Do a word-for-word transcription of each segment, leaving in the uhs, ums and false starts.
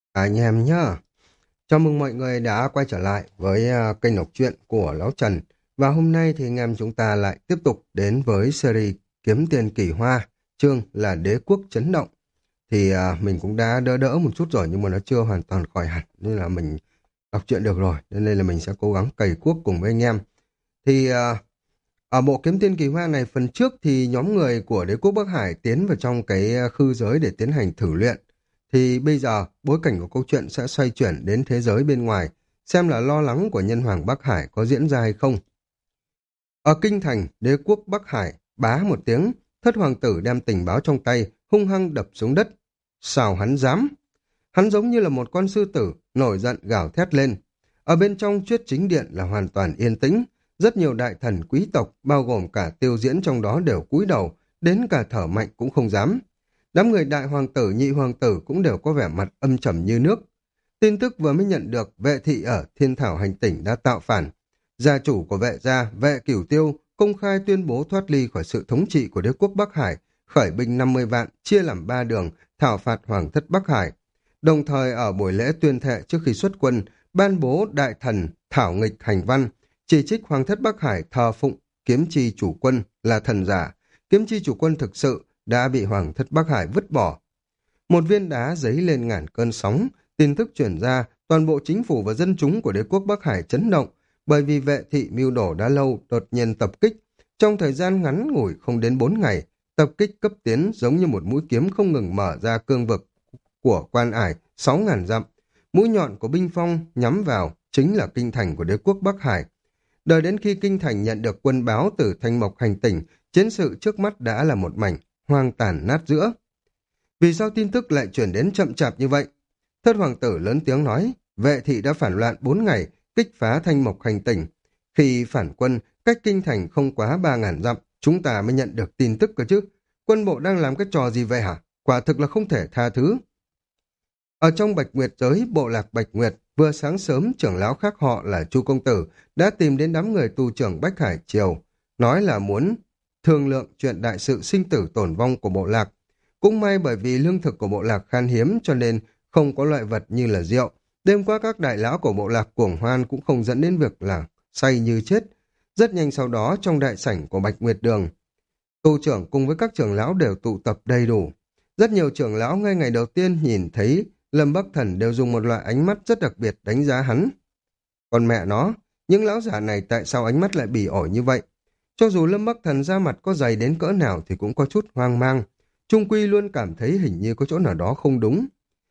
Anh em nhá, chào mừng mọi người đã quay trở lại với à, kênh đọc truyện của Lão Trần. Và hôm nay thì anh em chúng ta lại tiếp tục đến với series Kiếm Tiền Kỳ Hoa, chương là Đế Quốc Chấn Động. Thì à, mình cũng đã đỡ đỡ một chút rồi nhưng mà nó chưa hoàn toàn khỏi hẳn nên là mình đọc truyện được rồi. Nên đây là mình sẽ cố gắng cày cuốc cùng với anh em. Thì à, ở bộ Kiếm Tiền Kỳ Hoa này phần trước thì nhóm người của Đế quốc Bắc Hải tiến vào trong cái à, khư giới để tiến hành thử luyện. Thì bây giờ bối cảnh của câu chuyện sẽ xoay chuyển đến thế giới bên ngoài, xem là lo lắng của nhân hoàng Bắc Hải có diễn ra hay không. Ở kinh thành Đế quốc Bắc Hải, bá một tiếng, thất hoàng tử đem tình báo trong tay, hung hăng đập xuống đất. Sao hắn dám? Hắn giống như là một con sư tử, nổi giận gào thét lên. Ở bên trong Chuyết Chính Điện là hoàn toàn yên tĩnh, rất nhiều đại thần quý tộc, bao gồm cả tiêu diễn trong đó đều cúi đầu, đến cả thở mạnh cũng không dám. Đám người đại hoàng tử, nhị hoàng tử cũng đều có vẻ mặt âm trầm như nước. Tin tức vừa mới nhận được vệ thị ở Thiên Thảo Hành Tỉnh đã tạo phản. Gia chủ của vệ gia, vệ cửu tiêu, công khai tuyên bố thoát ly khỏi sự thống trị của đế quốc Bắc Hải, khởi binh năm mươi vạn, chia làm ba đường, thảo phạt hoàng thất Bắc Hải. Đồng thời ở buổi lễ tuyên thệ trước khi xuất quân, ban bố đại thần thảo nghịch hành văn, chỉ trích hoàng thất Bắc Hải thờ phụng kiếm chi chủ quân là thần giả, kiếm chi chủ quân thực sự đã bị hoàng thất Bắc Hải vứt bỏ. Một viên đá dấy lên ngàn cơn sóng, tin tức truyền ra, toàn bộ chính phủ và dân chúng của đế quốc Bắc Hải chấn động, bởi vì vệ thị mưu đồ đã lâu đột nhiên tập kích. Trong thời gian ngắn ngủi không đến bốn ngày, tập kích cấp tiến giống như một mũi kiếm không ngừng mở ra cương vực của quan ải sáu ngàn dặm. Mũi nhọn của binh phong nhắm vào chính là kinh thành của đế quốc Bắc Hải. Đợi đến khi kinh thành nhận được quân báo từ Thanh Mộc Hành Tỉnh, chiến sự trước mắt đã là một mảnh hoang tàn nát giữa. Vì sao tin tức lại chuyển đến chậm chạp như vậy? Thất hoàng tử lớn tiếng nói, vệ thị đã phản loạn bốn ngày, kích phá Thanh Mộc Hành Tỉnh. Khi phản quân, cách kinh thành không quá ba ngàn dặm, chúng ta mới nhận được tin tức cơ chứ. Quân bộ đang làm cái trò gì vậy hả? Quả thực là không thể tha thứ. Ở trong Bạch Nguyệt giới, bộ lạc Bạch Nguyệt, vừa sáng sớm trưởng lão khác họ là Chu Công Tử đã tìm đến đám người tu trưởng Bách Hải Triều, nói là muốn thương lượng chuyện đại sự sinh tử tổn vong của bộ lạc. Cũng may bởi vì lương thực của bộ lạc khan hiếm cho nên không có loại vật như là rượu. Đêm qua các đại lão của bộ lạc cuồng hoan cũng không dẫn đến việc là say như chết. Rất nhanh sau đó trong đại sảnh của Bạch Nguyệt Đường, tu trưởng cùng với các trưởng lão đều tụ tập đầy đủ. Rất nhiều trưởng lão ngay ngày đầu tiên nhìn thấy Lâm Bắc Thần đều dùng một loại ánh mắt rất đặc biệt đánh giá hắn. Còn mẹ nó, những lão giả này tại sao ánh mắt lại bỉ ổi như vậy? Cho dù Lâm Bắc Thần ra mặt có dày đến cỡ nào thì cũng có chút hoang mang. Trung Quy luôn cảm thấy hình như có chỗ nào đó không đúng.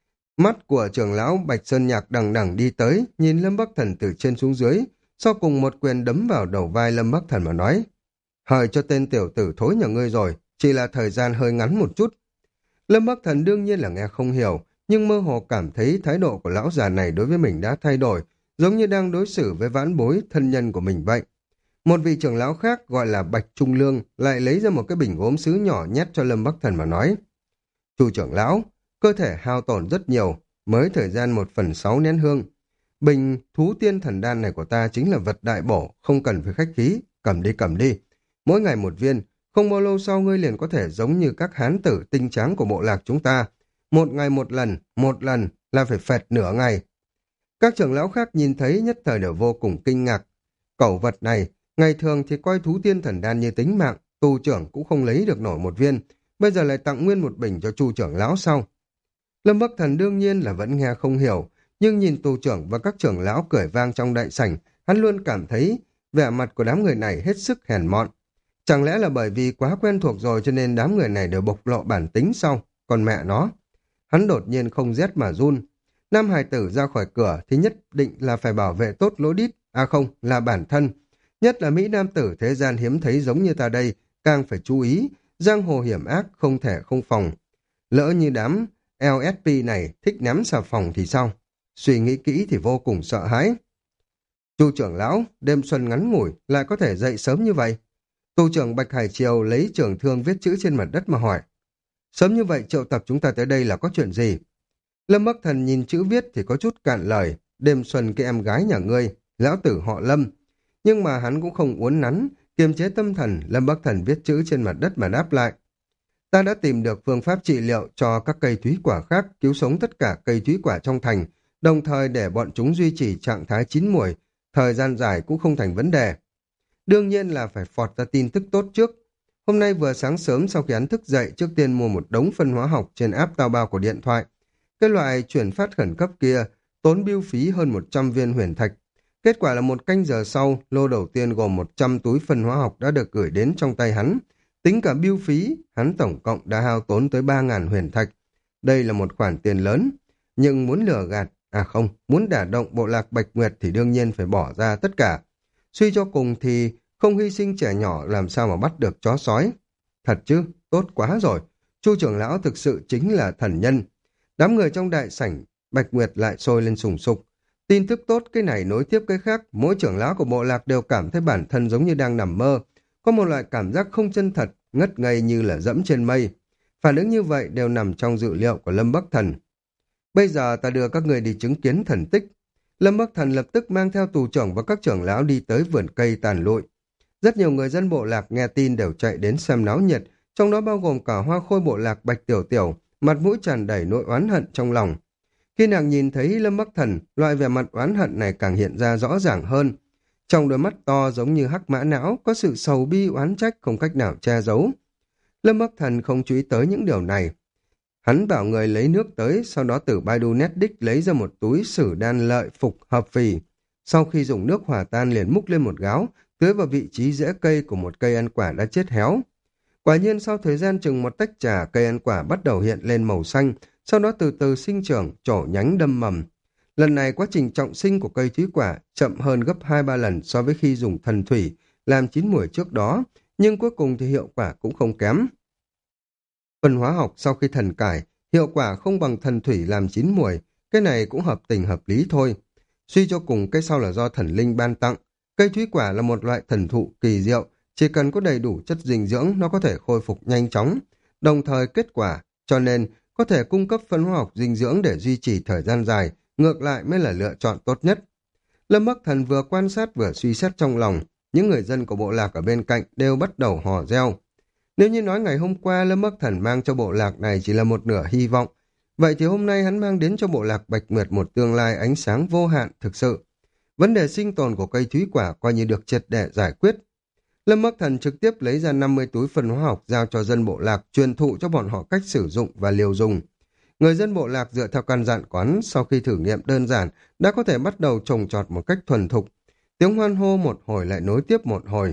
Mắt của trưởng lão Bạch Sơn Nhạc đằng đằng đi tới, nhìn Lâm Bắc Thần từ trên xuống dưới, sau cùng một quyền đấm vào đầu vai Lâm Bắc Thần mà nói. Hời cho tên tiểu tử thối nhà ngươi rồi, chỉ là thời gian hơi ngắn một chút. Lâm Bắc Thần đương nhiên là nghe không hiểu, nhưng mơ hồ cảm thấy thái độ của lão già này đối với mình đã thay đổi, giống như đang đối xử với vãn bối thân nhân của mình vậy. Một vị trưởng lão khác gọi là Bạch Trung Lương lại lấy ra một cái bình gốm sứ nhỏ nhét cho Lâm Bắc Thần mà nói. Chu trưởng lão, cơ thể hao tổn rất nhiều, mới thời gian một phần sáu nén hương. Bình thú tiên thần đan này của ta chính là vật đại bổ, không cần phải khách khí, cầm đi cầm đi. Mỗi ngày một viên, không bao lâu sau ngươi liền có thể giống như các hán tử tinh tráng của bộ lạc chúng ta. Một ngày một lần, một lần là phải phẹt nửa ngày. Các trưởng lão khác nhìn thấy nhất thời đều vô cùng kinh ngạc. Cẩu vật này, ngày thường thì coi thú tiên thần đan như tính mạng, tu trưởng cũng không lấy được nổi một viên, bây giờ lại tặng nguyên một bình cho chu trưởng lão sau. Lâm Bắc Thần đương nhiên là vẫn nghe không hiểu, nhưng nhìn tu trưởng và các trưởng lão cười vang trong đại sảnh, hắn luôn cảm thấy vẻ mặt của đám người này hết sức hèn mọn. Chẳng lẽ là bởi vì quá quen thuộc rồi cho nên đám người này đều bộc lộ bản tính sau, còn mẹ nó. Hắn đột nhiên không rét mà run. Nam hài tử ra khỏi cửa thì nhất định là phải bảo vệ tốt lỗ đít, à không, là bản thân. Nhất là Mỹ Nam tử thế gian hiếm thấy giống như ta đây, càng phải chú ý, giang hồ hiểm ác không thể không phòng. Lỡ như đám lờ ét pê này thích ném xà phòng thì sao? Suy nghĩ kỹ thì vô cùng sợ hãi. Chu trưởng lão, đêm xuân ngắn ngủi, lại có thể dậy sớm như vậy. Tu trưởng Bạch Hải Triều lấy trường thương viết chữ trên mặt đất mà hỏi. Sớm như vậy triệu tập chúng ta tới đây là có chuyện gì? Lâm Bắc Thần nhìn chữ viết thì có chút cạn lời. Đêm xuân cái em gái nhà ngươi, lão tử họ Lâm. Nhưng mà hắn cũng không uốn nắn, kiềm chế tâm thần, Lâm Bắc Thần viết chữ trên mặt đất mà đáp lại. Ta đã tìm được phương pháp trị liệu cho các cây thúy quả khác, cứu sống tất cả cây thúy quả trong thành, đồng thời để bọn chúng duy trì trạng thái chín muồi, thời gian dài cũng không thành vấn đề. Đương nhiên là phải phọt ra tin tức tốt trước. Hôm nay vừa sáng sớm sau khi hắn thức dậy, trước tiên mua một đống phân hóa học trên app tao bao của điện thoại. Cái loại chuyển phát khẩn cấp kia tốn bưu phí hơn một trăm viên huyền thạch. Kết quả là một canh giờ sau, lô đầu tiên gồm một trăm túi phân hóa học đã được gửi đến trong tay hắn. Tính cả bưu phí, hắn tổng cộng đã hao tốn tới ba nghìn huyền thạch. Đây là một khoản tiền lớn, nhưng muốn lừa gạt, à không, muốn đả động bộ lạc Bạch Nguyệt thì đương nhiên phải bỏ ra tất cả. Suy cho cùng thì không hy sinh trẻ nhỏ làm sao mà bắt được chó sói. Thật chứ, tốt quá rồi. Chu trưởng lão thực sự chính là thần nhân. Đám người trong đại sảnh, Bạch Nguyệt lại sôi lên sùng sục. Tin tức tốt cái này nối tiếp cái khác, mỗi trưởng lão của bộ lạc đều cảm thấy bản thân giống như đang nằm mơ. Có một loại cảm giác không chân thật, ngất ngây như là dẫm trên mây. Phản ứng như vậy đều nằm trong dự liệu của Lâm Bắc Thần. Bây giờ ta đưa các người đi chứng kiến thần tích. Lâm Bắc Thần lập tức mang theo tù trưởng và các trưởng lão đi tới vườn cây tàn lụi. Rất nhiều người dân bộ lạc nghe tin đều chạy đến xem náo nhiệt, trong đó bao gồm cả hoa khôi bộ lạc Bạch Tiểu Tiểu, mặt mũi tràn đầy nỗi oán hận trong lòng. Khi nàng nhìn thấy Lâm Bắc Thần, loại vẻ mặt oán hận này càng hiện ra rõ ràng hơn. Trong đôi mắt to giống như hắc mã não, có sự sầu bi oán trách không cách nào che giấu. Lâm Bắc Thần không chú ý tới những điều này. Hắn bảo người lấy nước tới, sau đó từ Baidu Netdisk lấy ra một túi sử đan lợi phục hợp phì. Sau khi dùng nước hòa tan liền múc lên một gáo, tưới vào vị trí rễ cây của một cây ăn quả đã chết héo. Quả nhiên sau thời gian chừng một tách trà, cây ăn quả bắt đầu hiện lên màu xanh, sau đó từ từ sinh trưởng, trổ nhánh đâm mầm. Lần này quá trình trọng sinh của cây thúy quả chậm hơn gấp hai ba lần so với khi dùng thần thủy làm chín muồi trước đó, nhưng cuối cùng thì hiệu quả cũng không kém. Phân hóa học sau khi thần cải, hiệu quả không bằng thần thủy làm chín muồi, cái này cũng hợp tình hợp lý thôi. Suy cho cùng cái sau là do thần linh ban tặng, cây thúy quả là một loại thần thụ kỳ diệu, chỉ cần có đầy đủ chất dinh dưỡng nó có thể khôi phục nhanh chóng, đồng thời kết quả, cho nên có thể cung cấp phân hóa học dinh dưỡng để duy trì thời gian dài, ngược lại mới là lựa chọn tốt nhất. Lâm Bắc Thần vừa quan sát vừa suy xét trong lòng, những người dân của bộ lạc ở bên cạnh đều bắt đầu hò reo. Nếu như nói ngày hôm qua Lâm Bắc Thần mang cho bộ lạc này chỉ là một nửa hy vọng, vậy thì hôm nay hắn mang đến cho bộ lạc Bạch Nguyệt một tương lai ánh sáng vô hạn thực sự. Vấn đề sinh tồn của cây thúy quả coi như được triệt để giải quyết. Lâm Bắc Thần trực tiếp lấy ra năm mươi túi phân hóa học giao cho dân bộ lạc, truyền thụ cho bọn họ cách sử dụng và liều dùng. Người dân bộ lạc dựa theo căn dặn quán sau khi thử nghiệm đơn giản đã có thể bắt đầu trồng trọt một cách thuần thục. Tiếng hoan hô một hồi lại nối tiếp một hồi.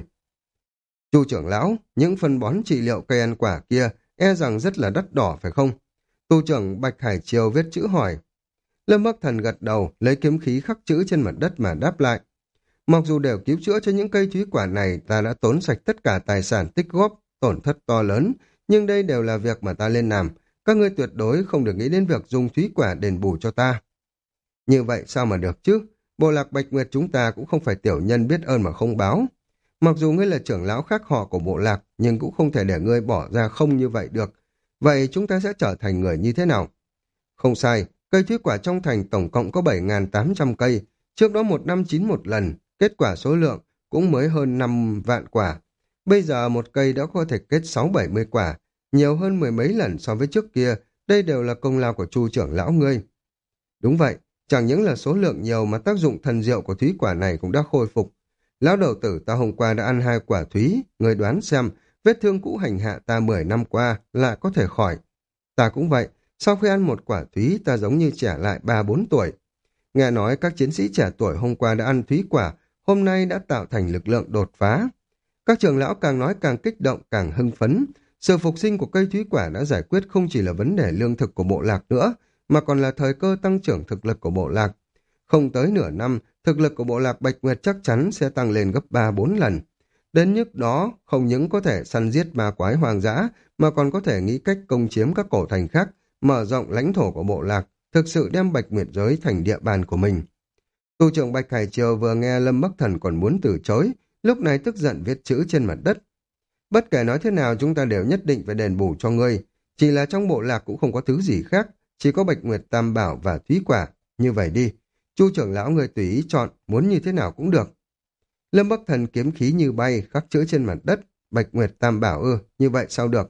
Chu trưởng lão, những phân bón trị liệu cây ăn quả kia e rằng rất là đắt đỏ phải không? Tu trưởng Bạch Hải Triều viết chữ hỏi. Lâm Bắc Thần gật đầu, lấy kiếm khí khắc chữ trên mặt đất mà đáp lại. Mặc dù đều cứu chữa cho những cây thúy quả này, ta đã tốn sạch tất cả tài sản tích góp, tổn thất to lớn, nhưng đây đều là việc mà ta lên làm. Các ngươi tuyệt đối không được nghĩ đến việc dùng thúy quả đền bù cho ta. Như vậy sao mà được chứ? Bộ lạc Bạch Nguyệt chúng ta cũng không phải tiểu nhân biết ơn mà không báo. Mặc dù ngươi là trưởng lão khác họ của bộ lạc, nhưng cũng không thể để ngươi bỏ ra không như vậy được. Vậy chúng ta sẽ trở thành người như thế nào? Không sai, cây thúy quả trong thành tổng cộng có bảy nghìn tám trăm cây, trước đó một năm chín một lần, kết quả số lượng cũng mới hơn năm vạn quả. Bây giờ một cây đã có thể kết sáu bảy mươi quả, nhiều hơn mười mấy lần so với trước kia, đây đều là công lao của Chu trưởng lão ngươi. Đúng vậy, chẳng những là số lượng nhiều mà tác dụng thần diệu của thúy quả này cũng đã khôi phục. Lão đầu tử ta hôm qua đã ăn hai quả thúy, người đoán xem, vết thương cũ hành hạ ta mười năm qua lại có thể khỏi. Ta cũng vậy, sau khi ăn một quả thúy ta giống như trẻ lại ba bốn tuổi. Nghe nói các chiến sĩ trẻ tuổi hôm qua đã ăn thúy quả, hôm nay đã tạo thành lực lượng đột phá. Các trưởng lão càng nói càng kích động, càng hưng phấn. Sự phục sinh của cây thúy quả đã giải quyết không chỉ là vấn đề lương thực của bộ lạc nữa, mà còn là thời cơ tăng trưởng thực lực của bộ lạc. Không tới nửa năm, thực lực của bộ lạc Bạch Nguyệt chắc chắn sẽ tăng lên gấp ba bốn lần. Đến lúc đó, không những có thể săn giết ma quái hoang dã, mà còn có thể nghĩ cách công chiếm các cổ thành khác, mở rộng lãnh thổ của bộ lạc, thực sự đem Bạch Nguyệt giới thành địa bàn của mình. Tu trưởng Bạch Hải Triều vừa nghe Lâm Bắc Thần còn muốn từ chối, lúc này tức giận viết chữ trên mặt đất. Bất kể nói thế nào chúng ta đều nhất định phải đền bù cho ngươi, chỉ là trong bộ lạc cũng không có thứ gì khác, chỉ có Bạch Nguyệt Tam Bảo và Thúy Quả, như vậy đi. Chu trưởng lão ngươi tùy ý chọn, muốn như thế nào cũng được. Lâm Bắc Thần kiếm khí như bay, khắc chữ trên mặt đất, Bạch Nguyệt Tam Bảo ư, như vậy sao được.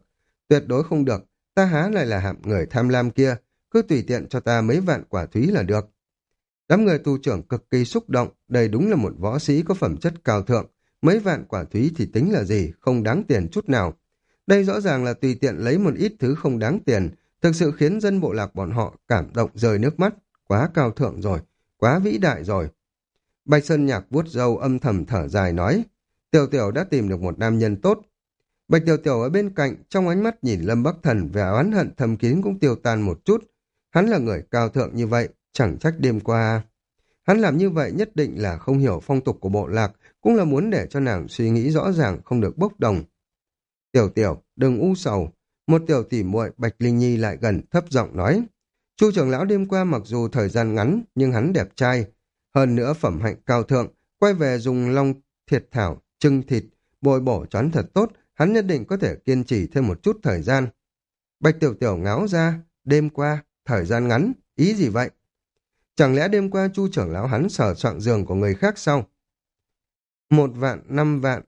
Tuyệt đối không được, ta há lại là hạng người tham lam kia, cứ tùy tiện cho ta mấy vạn quả thúy là được. Đám người tu trưởng cực kỳ xúc động, đây đúng là một võ sĩ có phẩm chất cao thượng, mấy vạn quả thúy thì tính là gì, không đáng tiền chút nào. Đây rõ ràng là tùy tiện lấy một ít thứ không đáng tiền, thực sự khiến dân bộ lạc bọn họ cảm động rơi nước mắt, quá cao thượng rồi, quá vĩ đại rồi. Bạch Sơn Nhạc vuốt râu âm thầm thở dài nói, Tiểu Tiểu đã tìm được một nam nhân tốt. Bạch Tiểu Tiểu ở bên cạnh, trong ánh mắt nhìn Lâm Bắc Thần vẻ oán hận thầm kín cũng tiêu tan một chút. Hắn là người cao thượng như vậy, chẳng trách đêm qua. Hắn làm như vậy nhất định là không hiểu phong tục của bộ lạc, cũng là muốn để cho nàng suy nghĩ rõ ràng không được bốc đồng. Tiểu Tiểu, đừng u sầu. Một tiểu tỷ muội Bạch Linh Nhi lại gần thấp giọng nói. Chu trưởng lão đêm qua mặc dù thời gian ngắn, nhưng hắn đẹp trai. Hơn nữa phẩm hạnh cao thượng, quay về dùng long thiệt thảo, trưng thịt, bồi bổ choán thật tốt, hắn nhất định có thể kiên trì thêm một chút thời gian. Bạch Tiểu Tiểu ngáo ra, đêm qua, thời gian ngắn, ý gì vậy? Chẳng lẽ đêm qua Chu trưởng lão hắn sờ soạng giường của người khác sao? Một vạn, năm vạn.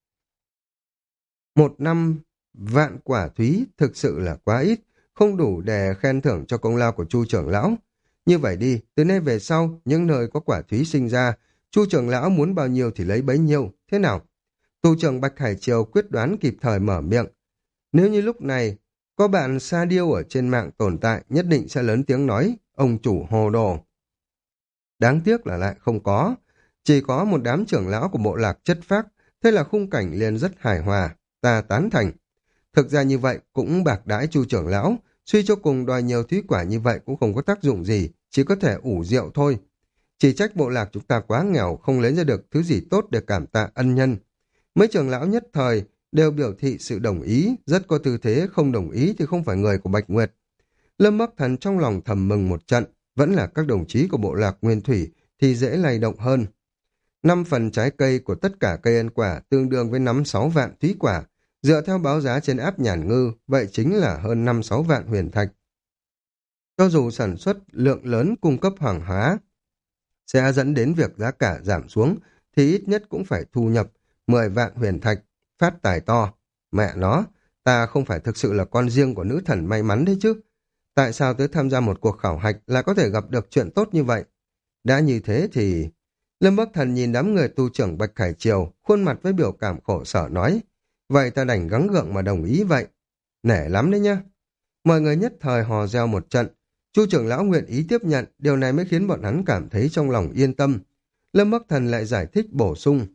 Một năm vạn quả thúy thực sự là quá ít, không đủ để khen thưởng cho công lao của Chu trưởng lão. Như vậy đi, từ nay về sau, những nơi có quả thúy sinh ra, Chu trưởng lão muốn bao nhiêu thì lấy bấy nhiêu, thế nào? Tu trưởng Bạch Hải Triều quyết đoán kịp thời mở miệng. Nếu như lúc này có bạn sa điêu ở trên mạng tồn tại, nhất định sẽ lớn tiếng nói, ông chủ hồ đồ. Đáng tiếc là lại không có, chỉ có một đám trưởng lão của bộ lạc chất phác, thế là khung cảnh liền rất hài hòa, ta tán thành. Thực ra như vậy cũng bạc đãi Chu trưởng lão, suy cho cùng đòi nhiều thúy quả như vậy cũng không có tác dụng gì, chỉ có thể ủ rượu thôi. Chỉ trách bộ lạc chúng ta quá nghèo, không lấy ra được thứ gì tốt để cảm tạ ân nhân. Mấy trưởng lão nhất thời đều biểu thị sự đồng ý, rất có tư thế không đồng ý thì không phải người của Bạch Nguyệt. Lâm Bắc Thần trong lòng thầm mừng một trận, vẫn là các đồng chí của bộ lạc Nguyên Thủy thì dễ lay động hơn. Năm phần trái cây của tất cả cây ăn quả tương đương với năm sáu vạn thúy quả, dựa theo báo giá trên áp Nhàn Ngư, vậy chính là hơn năm sáu vạn huyền thạch. Cho dù sản xuất lượng lớn cung cấp hàng hóa sẽ dẫn đến việc giá cả giảm xuống, thì ít nhất cũng phải thu nhập mười vạn huyền thạch, phát tài to. Mẹ nó, ta không phải thực sự là con riêng của nữ thần may mắn đấy chứ. Tại sao tới tham gia một cuộc khảo hạch là có thể gặp được chuyện tốt như vậy? Đã như thế thì... Lâm Bắc Thần nhìn đám người tu trưởng Bạch Khải Triều, khuôn mặt với biểu cảm khổ sở nói, vậy ta đành gắng gượng mà đồng ý vậy. Nể lắm đấy nhá. Mọi người nhất thời hò reo một trận. Chu trưởng lão nguyện ý tiếp nhận, điều này mới khiến bọn hắn cảm thấy trong lòng yên tâm. Lâm Bắc Thần lại giải thích bổ sung.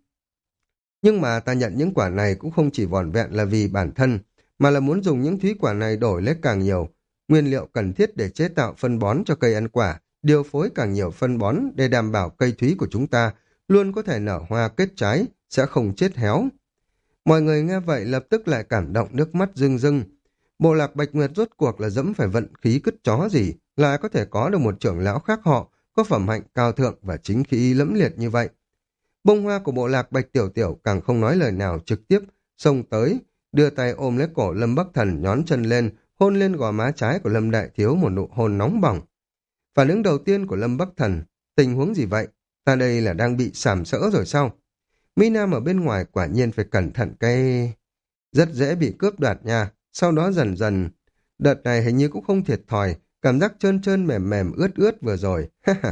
Nhưng mà ta nhận những quả này cũng không chỉ vỏn vẹn là vì bản thân, mà là muốn dùng những thúy quả này đổi lấy càng nhiều nguyên liệu cần thiết để chế tạo phân bón cho cây ăn quả, điều phối càng nhiều phân bón để đảm bảo cây thúy của chúng ta luôn có thể nở hoa kết trái, sẽ không chết héo. Mọi người nghe vậy lập tức lại cảm động nước mắt rưng rưng. Bộ lạc Bạch Nguyệt rốt cuộc là dẫm phải vận khí cứt chó gì, lại có thể có được một trưởng lão khác họ, có phẩm hạnh cao thượng và chính khí lẫm liệt như vậy. Bông hoa của bộ lạc Bạch Tiểu Tiểu càng không nói lời nào trực tiếp, xông tới, đưa tay ôm lấy cổ Lâm Bắc Thần nhón chân lên, hôn lên gò má trái của Lâm Đại Thiếu một nụ hôn nóng bỏng. Phản ứng đầu tiên của Lâm Bắc Thần, tình huống gì vậy? Ta đây là đang bị sàm sỡ rồi sao? Mỹ Nam ở bên ngoài quả nhiên phải cẩn thận cái... Rất dễ bị cướp đoạt nha, sau đó dần dần... Đợt này hình như cũng không thiệt thòi, cảm giác trơn trơn mềm mềm ướt ướt vừa rồi.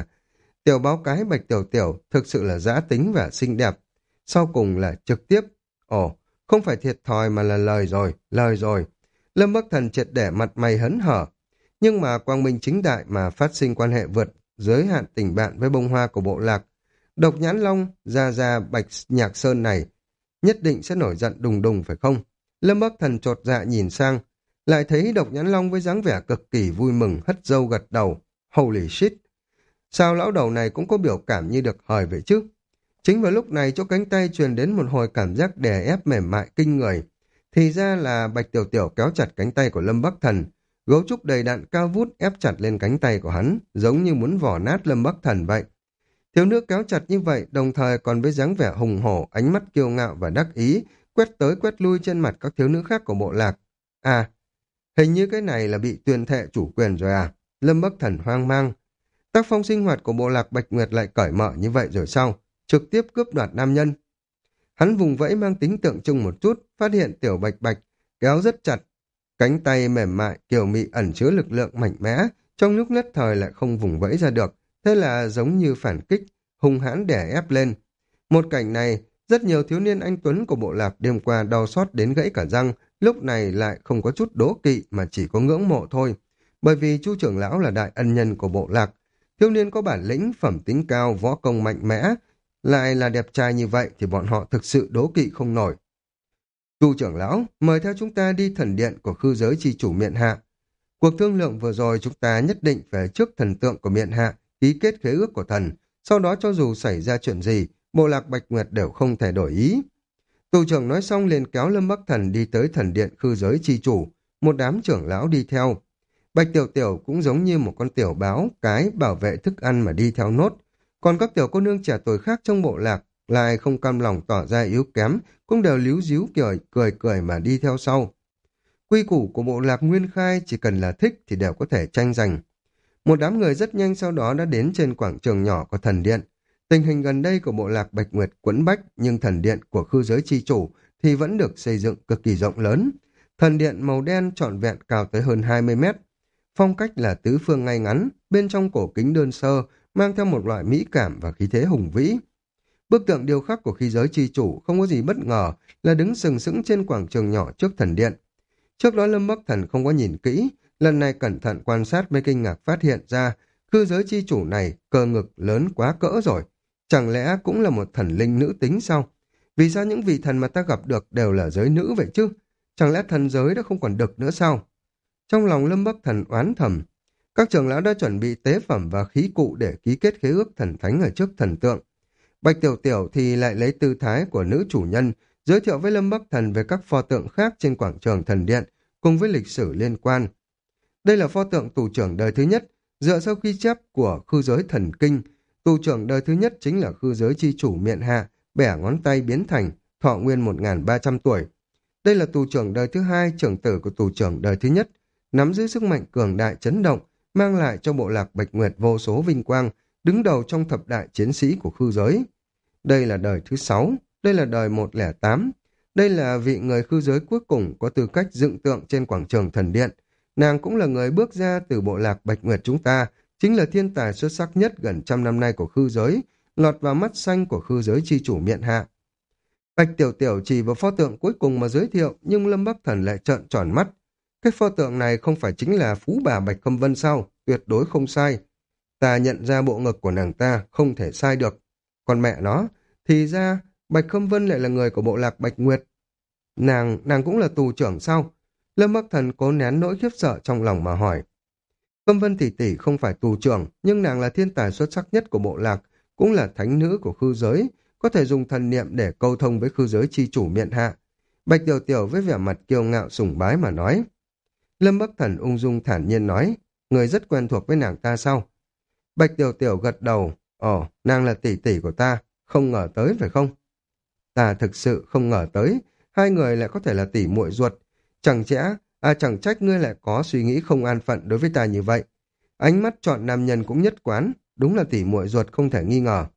Tiểu báo cái Bạch Tiểu Tiểu thực sự là dã tính và xinh đẹp. Sau cùng là trực tiếp. Ồ, không phải thiệt thòi mà là lời rồi, lời rồi. Lâm Bắc Thần triệt để mặt mày hấn hở. Nhưng mà quang minh chính đại mà phát sinh quan hệ vượt giới hạn tình bạn với bông hoa của bộ lạc. Độc Nhãn Long, Gia Gia Bạch Nhạc Sơn này nhất định sẽ nổi giận đùng đùng phải không? Lâm Bắc Thần chột dạ nhìn sang, lại thấy Độc Nhãn Long với dáng vẻ cực kỳ vui mừng hất râu gật đầu. Holy shit! Sao lão đầu này cũng có biểu cảm như được hời vậy chứ? Chính vào lúc này chỗ cánh tay truyền đến một hồi cảm giác đè ép mềm mại kinh người. Thì ra là Bạch Tiểu Tiểu kéo chặt cánh tay của Lâm Bắc Thần, gấu trúc đầy đặn cao vút ép chặt lên cánh tay của hắn, giống như muốn vò nát Lâm Bắc Thần vậy. Thiếu nữ kéo chặt như vậy, đồng thời còn với dáng vẻ hùng hổ, ánh mắt kiêu ngạo và đắc ý, quét tới quét lui trên mặt các thiếu nữ khác của bộ lạc. À, hình như cái này là bị tuyên thệ chủ quyền rồi à? Lâm Bắc Thần hoang mang. Tác phong sinh hoạt của bộ lạc Bạch Nguyệt lại cởi mở như vậy rồi sao? Trực tiếp cướp đoạt nam nhân. Hắn vùng vẫy mang tính tượng trưng một chút, phát hiện tiểu Bạch Bạch kéo rất chặt. Cánh tay mềm mại, kiều mị ẩn chứa lực lượng mạnh mẽ, trong lúc nhất thời lại không vùng vẫy ra được, thế là giống như phản kích, hung hãn đè ép lên. Một cảnh này, rất nhiều thiếu niên anh tuấn của bộ lạc đêm qua đau xót đến gãy cả răng, lúc này lại không có chút đố kỵ mà chỉ có ngưỡng mộ thôi. Bởi vì Chu trưởng lão là đại ân nhân của bộ lạc, thiếu niên có bản lĩnh, phẩm tính cao, võ công mạnh mẽ, lại là đẹp trai như vậy thì bọn họ thực sự đố kỵ không nổi. Chu trưởng lão, mời theo chúng ta đi thần điện của khư giới chi chủ Miện Hạ. Cuộc thương lượng vừa rồi chúng ta nhất định về trước thần tượng của Miện Hạ, ký kết khế ước của thần, sau đó cho dù xảy ra chuyện gì, bộ lạc Bạch Nguyệt đều không thể đổi ý. Tù trưởng nói xong liền kéo Lâm Bắc Thần đi tới thần điện khư giới chi chủ, một đám trưởng lão đi theo. Bạch Tiểu Tiểu cũng giống như một con tiểu báo, cái bảo vệ thức ăn mà đi theo nốt. Còn các tiểu cô nương trẻ tuổi khác trong bộ lạc lại không cam lòng tỏ ra yếu kém, cũng đều líu díu cười, cười cười mà đi theo sau. Quy củ của bộ lạc Nguyên Khai chỉ cần là thích thì đều có thể tranh giành. Một đám người rất nhanh sau đó đã đến trên quảng trường nhỏ của thần điện. Tình hình gần đây của bộ lạc Bạch Nguyệt quẫn bách, nhưng thần điện của khư giới chi chủ thì vẫn được xây dựng cực kỳ rộng lớn. Thần điện màu đen trọn vẹn cao tới hơn hai mươi mét. Phong cách là tứ phương ngay ngắn, bên trong cổ kính đơn sơ, mang theo một loại mỹ cảm và khí thế hùng vĩ. Bức tượng điêu khắc của khí giới chi chủ không có gì bất ngờ là đứng sừng sững trên quảng trường nhỏ trước thần điện. Trước đó Lâm Bắc Thần không có nhìn kỹ, lần này cẩn thận quan sát mới kinh ngạc phát hiện ra, khư giới chi chủ này cơ ngực lớn quá cỡ rồi. Chẳng lẽ cũng là một thần linh nữ tính sao? Vì sao những vị thần mà ta gặp được đều là giới nữ vậy chứ? Chẳng lẽ thần giới đã không còn được nữa sao? Trong lòng Lâm Bắc Thần oán thầm, các trưởng lão đã chuẩn bị tế phẩm và khí cụ để ký kết khế ước thần thánh ở trước thần tượng. Bạch Tiểu Tiểu thì lại lấy tư thái của nữ chủ nhân, giới thiệu với Lâm Bắc Thần về các pho tượng khác trên quảng trường thần điện, cùng với lịch sử liên quan. Đây là pho tượng tù trưởng đời thứ nhất, dựa sau ghi chép của khư giới thần kinh. Tù trưởng đời thứ nhất chính là khư giới chi chủ Miện Hạ, bẻ ngón tay biến thành, thọ nguyên một nghìn ba trăm tuổi. Đây là tù trưởng đời thứ hai, trưởng tử của tù trưởng đời thứ nhất, nắm giữ sức mạnh cường đại chấn động, mang lại cho bộ lạc Bạch Nguyệt vô số vinh quang, đứng đầu trong thập đại chiến sĩ của khư giới. Đây là đời thứ sáu, đây là đời một không tám. Đây là vị người khư giới cuối cùng có tư cách dựng tượng trên quảng trường thần điện. Nàng cũng là người bước ra từ bộ lạc Bạch Nguyệt chúng ta, chính là thiên tài xuất sắc nhất gần trăm năm nay của khư giới, lọt vào mắt xanh của khư giới chi chủ Miện Hạ. Bạch Tiểu Tiểu chỉ vào pho tượng cuối cùng mà giới thiệu, nhưng Lâm Bắc Thần lại trợn tròn mắt. Cái pho tượng này không phải chính là phú bà Bạch Khâm Vân sao? Tuyệt đối không sai. Ta nhận ra bộ ngực của nàng ta không thể sai được. Còn mẹ nó, thì ra Bạch Khâm Vân lại là người của bộ lạc Bạch Nguyệt. Nàng, nàng cũng là tù trưởng sao? Lâm Bắc Thần cố nén nỗi khiếp sợ trong lòng mà hỏi. Khâm Vân tỷ tỷ không phải tù trưởng, nhưng nàng là thiên tài xuất sắc nhất của bộ lạc, cũng là thánh nữ của khư giới, có thể dùng thần niệm để câu thông với khư giới chi chủ Miện Hạ. Bạch Tiểu Tiểu với vẻ mặt kiêu ngạo sùng bái mà nói. Lâm Bắc Thần ung dung thản nhiên nói, người rất quen thuộc với nàng ta sao? Bạch Tiểu Tiểu gật đầu, ồ, nàng là tỷ tỷ của ta, không ngờ tới phải không? Ta thực sự không ngờ tới, hai người lại có thể là tỷ muội ruột. Chẳng chẽ, à chẳng trách ngươi lại có suy nghĩ không an phận đối với ta như vậy. Ánh mắt chọn nam nhân cũng nhất quán, đúng là tỷ muội ruột không thể nghi ngờ.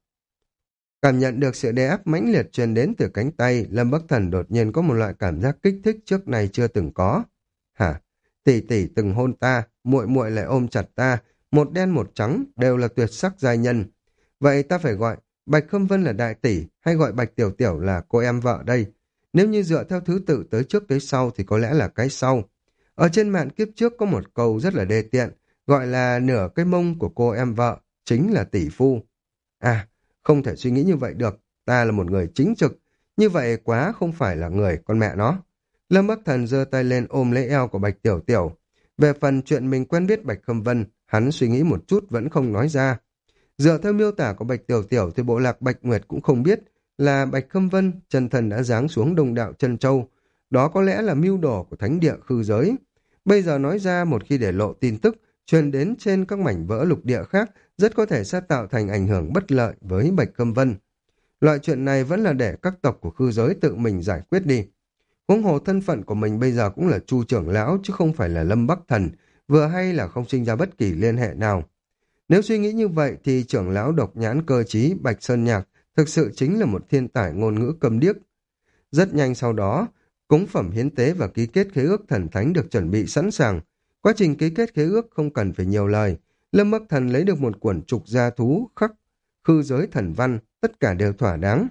Cảm nhận được sự đè áp mãnh liệt truyền đến từ cánh tay, Lâm Bắc Thần đột nhiên có một loại cảm giác kích thích trước này chưa từng có. Hả? Tỷ tỷ từng hôn ta, muội muội lại ôm chặt ta, một đen một trắng đều là tuyệt sắc giai nhân. Vậy ta phải gọi Bạch Khâm Vân là đại tỷ hay gọi Bạch Tiểu Tiểu là cô em vợ đây? Nếu như dựa theo thứ tự tới trước tới sau thì có lẽ là cái sau. Ở trên mạng kiếp trước có một câu rất là đê tiện, gọi là nửa cái mông của cô em vợ, chính là tỷ phu. À, không thể suy nghĩ như vậy được, ta là một người chính trực, như vậy quá không phải là người con mẹ nó. Lâm Bắc Thần giơ tay lên ôm lấy eo của Bạch Tiểu Tiểu. Về phần chuyện mình quen biết Bạch Khâm Vân, hắn suy nghĩ một chút vẫn không nói ra. Dựa theo miêu tả của Bạch Tiểu Tiểu thì bộ lạc Bạch Nguyệt cũng không biết là Bạch Khâm Vân chân thần đã giáng xuống Đông Đạo Chân Châu. Đó có lẽ là mưu đồ của thánh địa khư giới. Bây giờ nói ra một khi để lộ tin tức truyền đến trên các mảnh vỡ lục địa khác, rất có thể sẽ tạo thành ảnh hưởng bất lợi với Bạch Khâm Vân. Loại chuyện này vẫn là để các tộc của khư giới tự mình giải quyết đi. Huống hồ thân phận của mình bây giờ cũng là Chu trưởng lão chứ không phải là Lâm Bắc Thần, vừa hay là không sinh ra bất kỳ liên hệ nào. Nếu suy nghĩ như vậy thì trưởng lão độc nhãn cơ trí Bạch Sơn Nhạc thực sự chính là một thiên tài ngôn ngữ câm điếc. Rất nhanh sau đó, Cúng phẩm hiến tế và ký kết khế ước thần thánh được chuẩn bị sẵn sàng. Quá trình ký kết khế ước không cần phải nhiều lời. Lâm Bắc Thần lấy được một quyển trục gia thú khắc khư giới thần văn, tất cả đều thỏa đáng.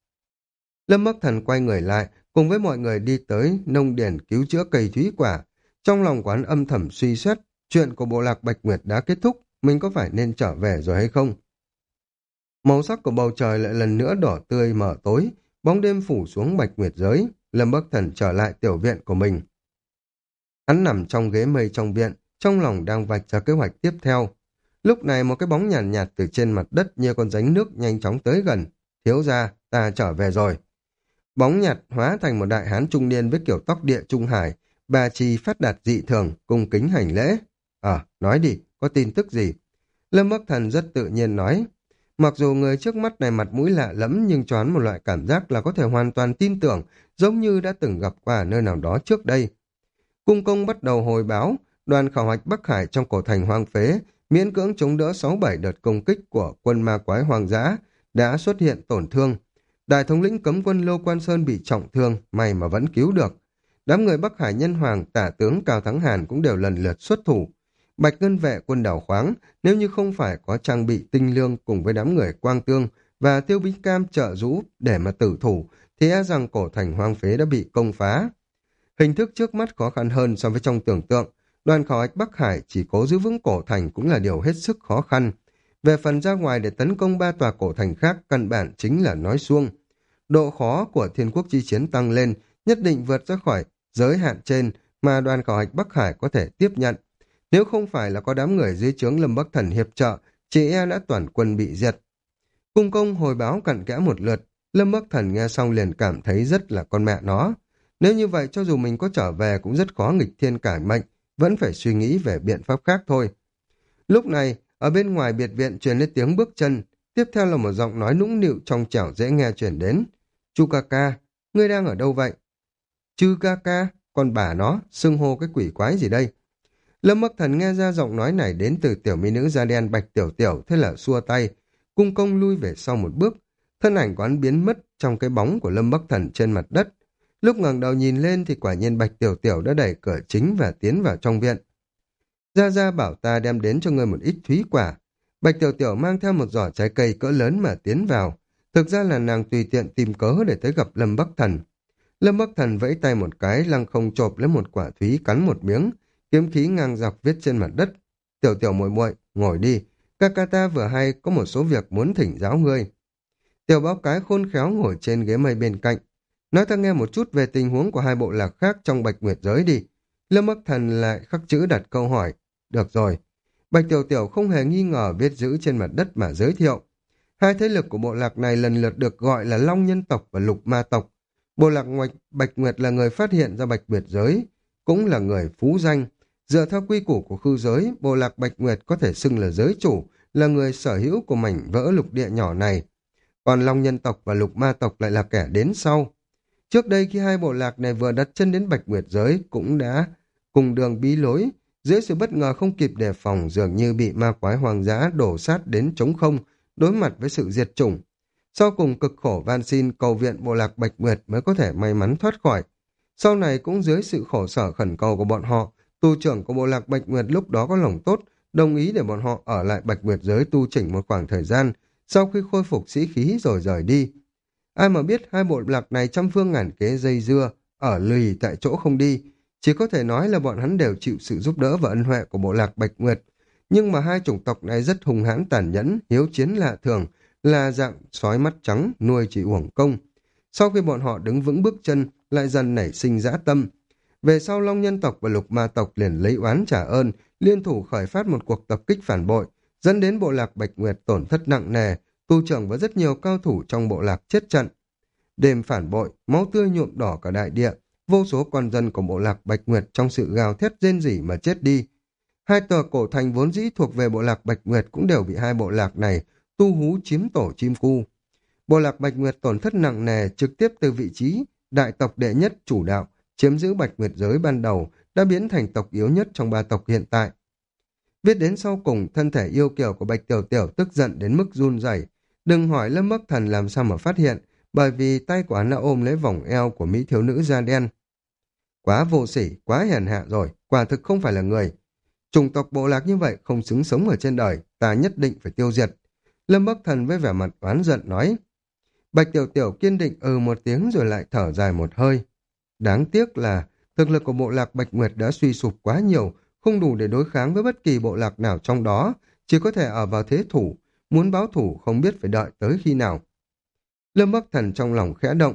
Lâm Bắc Thần quay người lại, cùng với mọi người đi tới nông điển cứu chữa cây thúy quả. Trong lòng quán âm thầm suy xét, chuyện của bộ lạc Bạch Nguyệt đã kết thúc, mình có phải nên trở về rồi hay không? Màu sắc của bầu trời lại lần nữa đỏ tươi mở tối, bóng đêm phủ xuống Bạch Nguyệt giới. Lâm Bắc Thần trở lại tiểu viện của mình. Hắn nằm trong ghế mây trong viện, trong lòng đang vạch ra kế hoạch tiếp theo. Lúc này một cái bóng nhàn nhạt, nhạt từ trên mặt đất như con ránh nước nhanh chóng tới gần. Thiếu gia, ta trở về rồi. Bóng nhạt hóa thành một đại hán trung niên với kiểu tóc địa trung hải, bà chi phát đạt dị thường, cung kính hành lễ. Ờ, nói đi, có tin tức gì? Lâm Bắc Thần rất tự nhiên nói. Mặc dù người trước mắt này mặt mũi lạ lẫm nhưng choán một loại cảm giác là có thể hoàn toàn tin tưởng, giống như đã từng gặp qua ở nơi nào đó trước đây. Cung công bắt đầu hồi báo, đoàn khảo hạch Bắc Hải trong cổ thành hoang phế, miễn cưỡng chống đỡ sáu bảy đợt công kích của quân ma quái hoang dã, đã xuất hiện tổn thương. Đại thống lĩnh cấm quân Lô Quan Sơn bị trọng thương, may mà vẫn cứu được. Đám người Bắc Hải Nhân Hoàng, tả tướng Cao Thắng Hàn cũng đều lần lượt xuất thủ. Bạch Ngân Vệ quân đảo khoáng, nếu như không phải có trang bị tinh lương cùng với đám người Quang Tương và Tiêu Bính Cam trợ giúp để mà tử thủ, thì e rằng cổ thành hoang phế đã bị công phá. Hình thức trước mắt khó khăn hơn so với trong tưởng tượng, đoàn khảo hạch Bắc Hải chỉ cố giữ vững cổ thành cũng là điều hết sức khó khăn. Về phần ra ngoài để tấn công ba tòa cổ thành khác, căn bản chính là nói suông. Độ khó của thiên quốc chi chiến tăng lên, nhất định vượt ra khỏi giới hạn trên mà đoàn khảo hạch Bắc Hải có thể tiếp nhận. Nếu không phải là có đám người dưới trướng Lâm Bắc Thần hiệp trợ, chị e đã toàn quân bị diệt. Cung công hồi báo cặn kẽ một lượt, Lâm Bắc Thần nghe xong liền cảm thấy rất là con mẹ nó. Nếu như vậy cho dù mình có trở về cũng rất khó nghịch thiên cải mệnh, vẫn phải suy nghĩ về biện pháp khác thôi. Lúc này, ở bên ngoài biệt viện truyền lên tiếng bước chân, tiếp theo là một giọng nói nũng nịu trong trẻo dễ nghe truyền đến. Chu ca ca, ngươi đang ở đâu vậy? Chư ca ca, con bà nó, xưng hô cái quỷ quái gì đây? Lâm Bắc Thần nghe ra giọng nói này đến từ tiểu mỹ nữ da đen Bạch Tiểu Tiểu, thế là xua tay, cung công lui về sau một bước, thân ảnh của hắn biến mất trong cái bóng của Lâm Bắc Thần trên mặt đất. Lúc ngẩng đầu nhìn lên thì quả nhiên Bạch Tiểu Tiểu đã đẩy cửa chính và tiến vào trong viện. Gia Gia bảo ta đem đến cho ngươi một ít thúy quả. Bạch Tiểu Tiểu mang theo một giỏ trái cây cỡ lớn mà tiến vào. Thực ra là nàng tùy tiện tìm cớ để tới gặp Lâm Bắc Thần. Lâm Bắc Thần vẫy tay một cái, lăng không chộp lấy một quả thúy cắn một miếng, kiếm khí ngang dọc viết trên mặt đất. Tiểu Tiểu muội muội, ngồi đi. Ca ca ta vừa hay có một số việc muốn thỉnh giáo ngươi. Tiểu báo cái khôn khéo ngồi trên ghế mây bên cạnh. Nói ta nghe một chút về tình huống của hai bộ lạc khác trong Bạch Nguyệt giới đi. Lâm Bắc Thần lại khắc chữ đặt câu hỏi. Được rồi. Bạch Tiểu Tiểu không hề nghi ngờ viết giữ trên mặt đất mà giới thiệu. Hai thế lực của bộ lạc này lần lượt được gọi là Long Nhân tộc và Lục Ma tộc. Bộ lạc Ngoạch Bạch Nguyệt là người phát hiện ra Bạch Nguyệt giới, cũng là người phú danh. Dựa theo quy củ của khư giới, bộ lạc Bạch Nguyệt có thể xưng là giới chủ, là người sở hữu của mảnh vỡ lục địa nhỏ này. Còn Long Nhân tộc và Lục Ma tộc lại là kẻ đến sau. Trước đây khi hai bộ lạc này vừa đặt chân đến Bạch Nguyệt giới cũng đã cùng đường bí lối, dưới sự bất ngờ không kịp đề phòng dường như bị ma quái hoang dã đổ sát đến trống không, đối mặt với sự diệt chủng. Sau cùng cực khổ van xin cầu viện bộ lạc Bạch Nguyệt mới có thể may mắn thoát khỏi. Sau này cũng dưới sự khổ sở khẩn cầu của bọn họ, tu trưởng của bộ lạc Bạch Nguyệt lúc đó có lòng tốt, đồng ý để bọn họ ở lại Bạch Nguyệt giới tu chỉnh một khoảng thời gian, sau khi khôi phục sĩ khí rồi rời đi. Ai mà biết hai bộ lạc này trăm phương ngàn kế dây dưa, ở lì tại chỗ không đi, chỉ có thể nói là bọn hắn đều chịu sự giúp đỡ và ân huệ của bộ lạc Bạch Nguyệt. Nhưng mà hai chủng tộc này rất hung hãn tàn nhẫn, hiếu chiến lạ thường, là dạng sói mắt trắng, nuôi chỉ uổng công. Sau khi bọn họ đứng vững bước chân, lại dần nảy sinh dã tâm. Về sau Long Nhân tộc và Lục Ma tộc liền lấy oán trả ơn, liên thủ khởi phát một cuộc tập kích phản bội, dẫn đến bộ lạc Bạch Nguyệt tổn thất nặng nề, tu trưởng và rất nhiều cao thủ trong bộ lạc chết trận. Đêm phản bội, máu tươi nhuộm đỏ cả đại địa, vô số con dân của bộ lạc Bạch Nguyệt trong sự gào thét rên rỉ mà chết đi. Hai tòa cổ thành vốn dĩ thuộc về bộ lạc Bạch Nguyệt cũng đều bị hai bộ lạc này tu hú chiếm tổ chim cu. Bộ lạc Bạch Nguyệt tổn thất nặng nề trực tiếp từ vị trí đại tộc đệ nhất chủ đạo, chiếm giữ Bạch Nguyệt giới ban đầu, đã biến thành tộc yếu nhất trong ba tộc hiện tại. Viết đến sau cùng, thân thể yêu kiều của Bạch Tiểu Tiểu tức giận đến mức run rẩy. Đừng hỏi Lâm Bắc Thần làm sao mà phát hiện, bởi vì tay của hắn đã ôm lấy vòng eo của mỹ thiếu nữ da đen. Quá vô sỉ, quá hèn hạ rồi, quả thực không phải là người. Chủng tộc bộ lạc như vậy không xứng sống ở trên đời, ta nhất định phải tiêu diệt. Lâm Bắc Thần với vẻ mặt oán giận nói. Bạch Tiểu Tiểu kiên định ừ một tiếng rồi lại thở dài một hơi. Đáng tiếc là thực lực của bộ lạc Bạch Nguyệt đã suy sụp quá nhiều, không đủ để đối kháng với bất kỳ bộ lạc nào trong đó, chỉ có thể ở vào thế thủ, muốn báo thủ không biết phải đợi tới khi nào. Lâm Bắc Thần trong lòng khẽ động.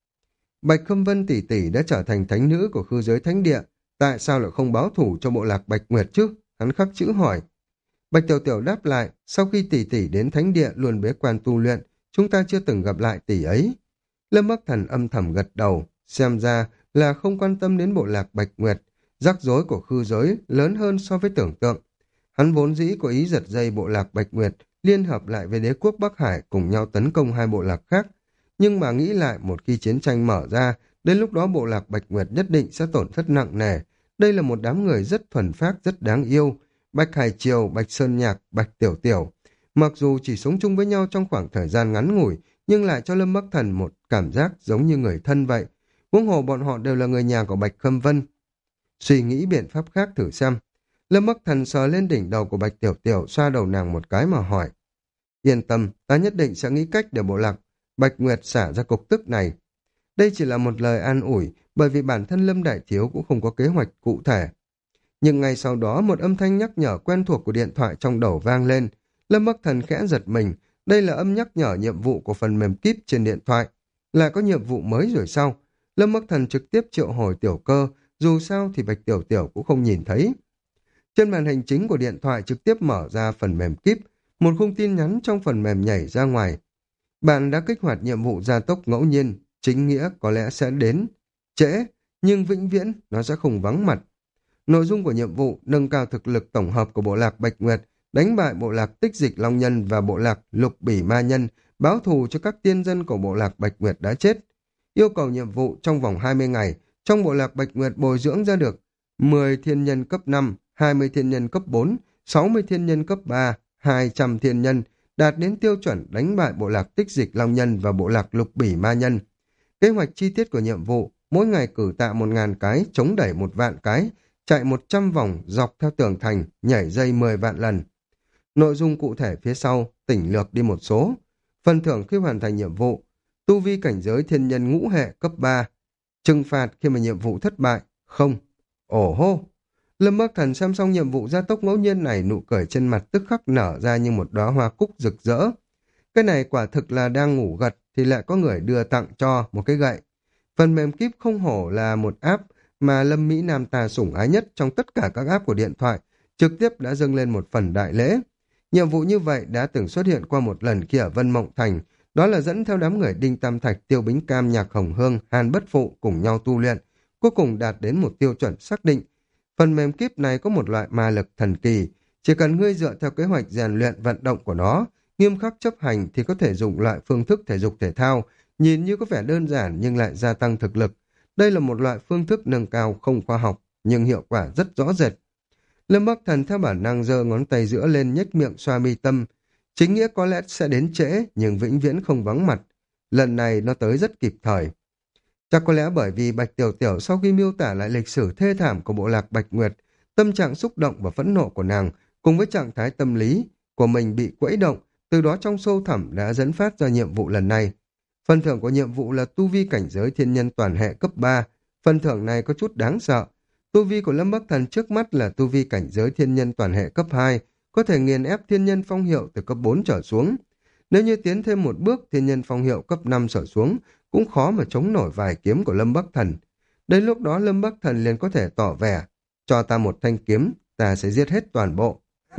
Bạch Khâm Vân tỷ tỷ đã trở thành thánh nữ của khư giới thánh địa, tại sao lại không báo thủ cho bộ lạc Bạch Nguyệt chứ? Hắn khắc chữ hỏi. Bạch Tiểu Tiểu đáp lại, sau khi tỷ tỷ đến thánh địa luôn bế quan tu luyện, chúng ta chưa từng gặp lại tỷ ấy. Lâm Bắc Thần âm thầm gật đầu, xem ra là không quan tâm đến bộ lạc Bạch Nguyệt, rắc rối của khư giới lớn hơn so với tưởng tượng. Hắn vốn dĩ có ý giật dây bộ lạc Bạch Nguyệt, liên hợp lại với đế quốc Bắc Hải cùng nhau tấn công hai bộ lạc khác. Nhưng mà nghĩ lại một khi chiến tranh mở ra, đến lúc đó bộ lạc Bạch Nguyệt nhất định sẽ tổn thất nặng nề. Đây là một đám người rất thuần phác, rất đáng yêu. Bạch Hải Triều, Bạch Sơn Nhạc, Bạch Tiểu Tiểu. Mặc dù chỉ sống chung với nhau trong khoảng thời gian ngắn ngủi, nhưng lại cho Lâm Bắc Thần một cảm giác giống như người thân vậy. Huống hồ bọn họ đều là người nhà của Bạch Khâm Vân. Suy nghĩ biện pháp khác thử xem. Lâm Bắc Thần sờ lên đỉnh đầu của Bạch Tiểu Tiểu, xoa đầu nàng một cái mà hỏi. Yên tâm, ta nhất định sẽ nghĩ cách để bộ lạc Bạch Nguyệt xả ra cục tức này. Đây chỉ là một lời an ủi, bởi vì bản thân Lâm Đại Thiếu cũng không có kế hoạch cụ thể. Nhưng ngay sau đó một âm thanh nhắc nhở quen thuộc của điện thoại trong đầu vang lên. Lâm Bắc Thần khẽ giật mình, đây là âm nhắc nhở nhiệm vụ của phần mềm kíp trên điện thoại. Lại có nhiệm vụ mới rồi sao? Lâm Bắc Thần trực tiếp triệu hồi Tiểu Cơ, dù sao thì Bạch Tiểu Tiểu cũng không nhìn thấy. Trên màn hình chính của điện thoại trực tiếp mở ra phần mềm kíp, một khung tin nhắn trong phần mềm nhảy ra ngoài. Bạn đã kích hoạt nhiệm vụ gia tốc ngẫu nhiên, chính nghĩa có lẽ sẽ đến trễ, nhưng vĩnh viễn nó sẽ không vắng mặt. Nội dung của nhiệm vụ nâng cao thực lực tổng hợp của bộ lạc Bạch Nguyệt, đánh bại bộ lạc Tích Dịch Long Nhân và bộ lạc Lục Bỉ Ma Nhân, báo thù cho các tiên dân của bộ lạc Bạch Nguyệt đã chết. Yêu cầu nhiệm vụ trong vòng hai mươi ngày, trong bộ lạc Bạch Nguyệt bồi dưỡng ra được mười thiên nhân cấp năm, hai mươi thiên nhân cấp bốn, sáu mươi thiên nhân cấp ba, hai trăm thiên nhân, đạt đến tiêu chuẩn đánh bại bộ lạc Tích Dịch Long Nhân và bộ lạc Lục Bỉ Ma Nhân. Kế hoạch chi tiết của nhiệm vụ, mỗi ngày cử tạ một ngàn cái, chống đẩy một vạn cái, chạy một trăm vòng dọc theo tường thành, nhảy dây mười vạn lần. Nội dung cụ thể phía sau, tỉnh lược đi một số. Phần thưởng khi hoàn thành nhiệm vụ, tu vi cảnh giới thiên nhân ngũ hệ cấp ba. Trừng phạt khi mà nhiệm vụ thất bại, không. Ồ hô! Lâm Bắc Thần xem xong nhiệm vụ gia tốc ngẫu nhiên này, nụ cười trên mặt tức khắc nở ra như một đóa hoa cúc rực rỡ. Cái này quả thực là đang ngủ gật thì lại có người đưa tặng cho một cái gậy. Phần mềm kíp không hổ là một app mà Lâm Mỹ Nam ta sủng ái nhất trong tất cả các app của điện thoại, trực tiếp đã dâng lên một phần đại lễ. Nhiệm vụ như vậy đã từng xuất hiện qua một lần khi ở Vân Mộng Thành, đó là dẫn theo đám người Đinh Tam Thạch, Tiêu Bính Cam, Nhạc Hồng Hương, Hàn Bất Phụ cùng nhau tu luyện, cuối cùng đạt đến một tiêu chuẩn xác định. Phần mềm kíp này có một loại ma lực thần kỳ, chỉ cần ngươi dựa theo kế hoạch rèn luyện vận động của nó, nghiêm khắc chấp hành thì có thể dùng loại phương thức thể dục thể thao, nhìn như có vẻ đơn giản nhưng lại gia tăng thực lực. Đây là một loại phương thức nâng cao không khoa học, nhưng hiệu quả rất rõ rệt. Lâm Bắc Thần theo bản năng giơ ngón tay giữa lên nhếch miệng xoa mi tâm. Chính nghĩa có lẽ sẽ đến trễ, nhưng vĩnh viễn không vắng mặt. Lần này nó tới rất kịp thời. Chắc có lẽ bởi vì Bạch Tiểu Tiểu sau khi miêu tả lại lịch sử thê thảm của bộ lạc Bạch Nguyệt, tâm trạng xúc động và phẫn nộ của nàng, cùng với trạng thái tâm lý của mình bị quẫy động, từ đó trong sâu thẳm đã dẫn phát ra nhiệm vụ lần này. Phần thưởng của nhiệm vụ là tu vi cảnh giới thiên nhân toàn hệ cấp ba. Phần thưởng này có chút đáng sợ. Tu vi của Lâm Bắc Thần trước mắt là tu vi cảnh giới thiên nhân toàn hệ cấp hai, có thể nghiền ép thiên nhân phong hiệu từ cấp bốn trở xuống. Nếu như tiến thêm một bước, thiên nhân phong hiệu cấp năm trở xuống, cũng khó mà chống nổi vài kiếm của Lâm Bắc Thần. Đến lúc đó Lâm Bắc Thần liền có thể tỏ vẻ, cho ta một thanh kiếm, ta sẽ giết hết toàn bộ.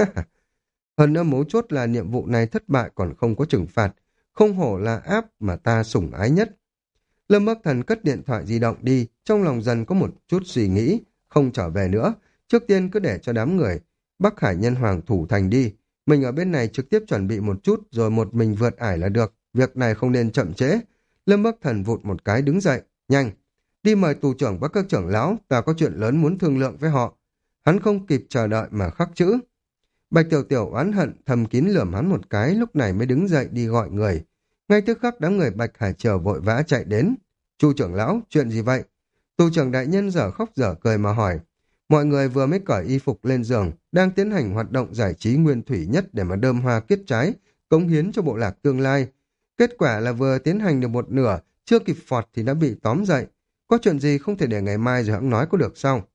Hơn nữa mấu chốt là nhiệm vụ này thất bại còn không có trừng phạt, không hổ là áp mà ta sủng ái nhất. Lâm Bắc Thần cất điện thoại di động đi, trong lòng dần có một chút suy nghĩ, không trở về nữa, trước tiên cứ để cho đám người Bắc Hải Nhân Hoàng thủ thành đi, mình ở bên này trực tiếp chuẩn bị một chút rồi một mình vượt ải là được, việc này không nên chậm trễ. Lâm Bắc Thần vụt một cái đứng dậy, nhanh, đi mời tù trưởng và các trưởng lão, ta có chuyện lớn muốn thương lượng với họ. Hắn không kịp chờ đợi mà khắc chữ. Bạch Tiểu Tiểu oán hận thầm kín lườm hắn một cái, lúc này mới đứng dậy đi gọi người. Ngay tức khắc đám người Bạch Hải Triều vội vã chạy đến. Chu trưởng lão, chuyện gì vậy? Tù trưởng đại nhân dở khóc dở cười mà hỏi. Mọi người vừa mới cởi y phục lên giường, đang tiến hành hoạt động giải trí nguyên thủy nhất để mà đơm hoa kết trái, cống hiến cho bộ lạc tương lai. Kết quả là vừa tiến hành được một nửa, chưa kịp phọt thì đã bị tóm dậy. Có chuyện gì không thể để ngày mai rồi hẵng nói có được sao?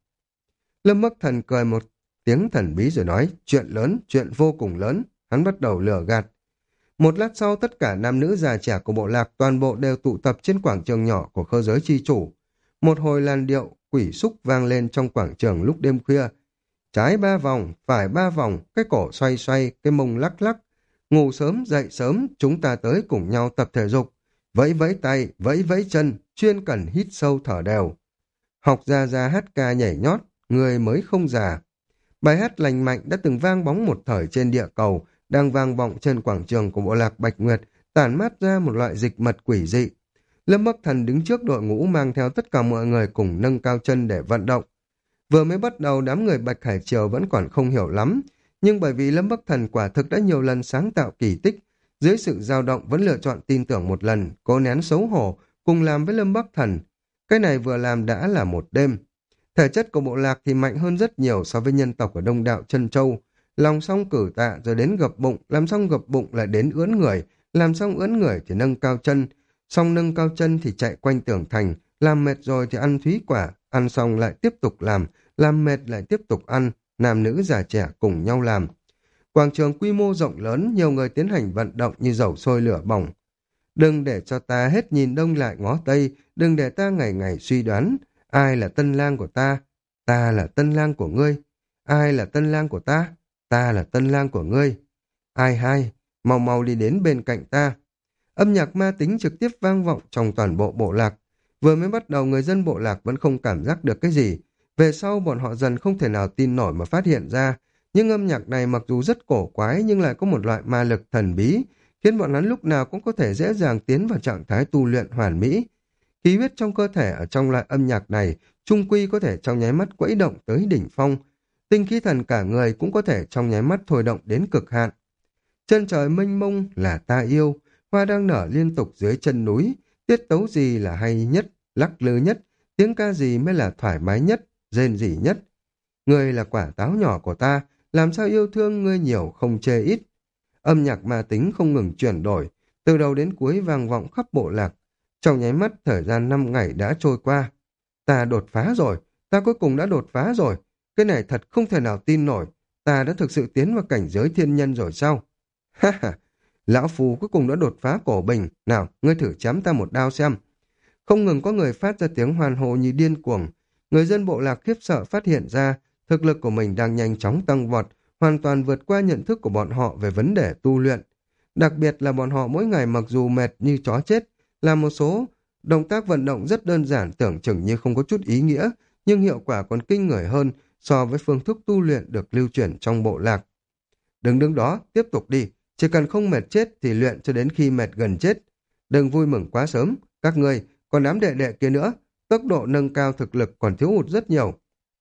Lâm Bắc Thần cười một tiếng thần bí rồi nói, chuyện lớn, chuyện vô cùng lớn. Hắn bắt đầu lừa gạt. Một lát sau, tất cả nam nữ già trẻ của bộ lạc toàn bộ đều tụ tập trên quảng trường nhỏ của khơ giới chi chủ. Một hồi làn điệu quỷ xúc vang lên trong quảng trường lúc đêm khuya. Trái ba vòng, phải ba vòng, cái cổ xoay xoay, cái mông lắc lắc. Ngủ sớm, dậy sớm, chúng ta tới cùng nhau tập thể dục. Vẫy vẫy tay, vẫy vẫy chân, chuyên cần hít sâu thở đều. Học ra ra hát ca nhảy nhót, người mới không già. Bài hát lành mạnh đã từng vang bóng một thời trên địa cầu, đang vang vọng trên quảng trường của bộ lạc Bạch Nguyệt, tản mát ra một loại dịch mật quỷ dị. Lâm Bắc Thần đứng trước đội ngũ mang theo tất cả mọi người cùng nâng cao chân để vận động. Vừa mới bắt đầu đám người Bạch Hải Triều vẫn còn không hiểu lắm, nhưng bởi vì Lâm Bắc Thần quả thực đã nhiều lần sáng tạo kỳ tích, dưới sự dao động vẫn lựa chọn tin tưởng một lần, cố nén xấu hổ, cùng làm với Lâm Bắc Thần. Cái này vừa làm đã là một đêm. Thể chất của bộ lạc thì mạnh hơn rất nhiều so với nhân tộc ở Đông Đạo Trân Châu. Lòng xong cử tạ rồi đến gập bụng, làm xong gập bụng lại đến ưỡn người, làm xong ưỡn người thì nâng cao chân, xong nâng cao chân thì chạy quanh tường thành, làm mệt rồi thì ăn thúy quả, ăn xong lại tiếp tục làm, làm mệt lại tiếp tục ăn, nam nữ già trẻ cùng nhau làm. Quảng trường quy mô rộng lớn, nhiều người tiến hành vận động như dầu sôi lửa bỏng. Đừng để cho ta hết nhìn đông lại ngó tây, đừng để ta ngày ngày suy đoán, ai là tân lang của ta, ta là tân lang của ngươi, ai là tân lang của ta, ta là tân lang của ngươi. Ai hai, mau mau đi đến bên cạnh ta. Âm nhạc ma tính trực tiếp vang vọng trong toàn bộ bộ lạc. Vừa mới bắt đầu người dân bộ lạc vẫn không cảm giác được cái gì. Về sau bọn họ dần không thể nào tin nổi mà phát hiện ra. Nhưng âm nhạc này mặc dù rất cổ quái nhưng lại có một loại ma lực thần bí, khiến bọn hắn lúc nào cũng có thể dễ dàng tiến vào trạng thái tu luyện hoàn mỹ. Khí huyết trong cơ thể ở trong loại âm nhạc này trung quy có thể trong nháy mắt quẫy động tới đỉnh phong. Tinh khí thần cả người cũng có thể trong nháy mắt thôi động đến cực hạn. Chân trời mênh mông là ta yêu, hoa đang nở liên tục dưới chân núi, tiết tấu gì là hay nhất, lắc lư nhất, tiếng ca gì mới là thoải mái nhất, rên rỉ nhất. Ngươi là quả táo nhỏ của ta, làm sao yêu thương ngươi nhiều không chê ít. Âm nhạc ma tính không ngừng chuyển đổi, từ đầu đến cuối vang vọng khắp bộ lạc. Trong nháy mắt thời gian năm ngày đã trôi qua. Ta đột phá rồi, ta cuối cùng đã đột phá rồi. Cái này thật không thể nào tin nổi, ta đã thực sự tiến vào cảnh giới thiên nhân rồi sao? Ha ha, lão phù cuối cùng đã đột phá cổ bình, nào, ngươi thử chém ta một đao xem. Không ngừng có người phát ra tiếng hoàn hồ như điên cuồng. Người dân bộ lạc khiếp sợ phát hiện ra thực lực của mình đang nhanh chóng tăng vọt, hoàn toàn vượt qua nhận thức của bọn họ về vấn đề tu luyện. Đặc biệt là bọn họ mỗi ngày mặc dù mệt như chó chết, làm một số động tác vận động rất đơn giản tưởng chừng như không có chút ý nghĩa, nhưng hiệu quả còn kinh người hơn so với phương thức tu luyện được lưu truyền trong bộ lạc. Đừng đứng đó, tiếp tục đi, chỉ cần không mệt chết thì luyện cho đến khi mệt gần chết. Đừng vui mừng quá sớm, các ngươi, còn đám đệ đệ kia nữa, tốc độ nâng cao thực lực còn thiếu hụt rất nhiều.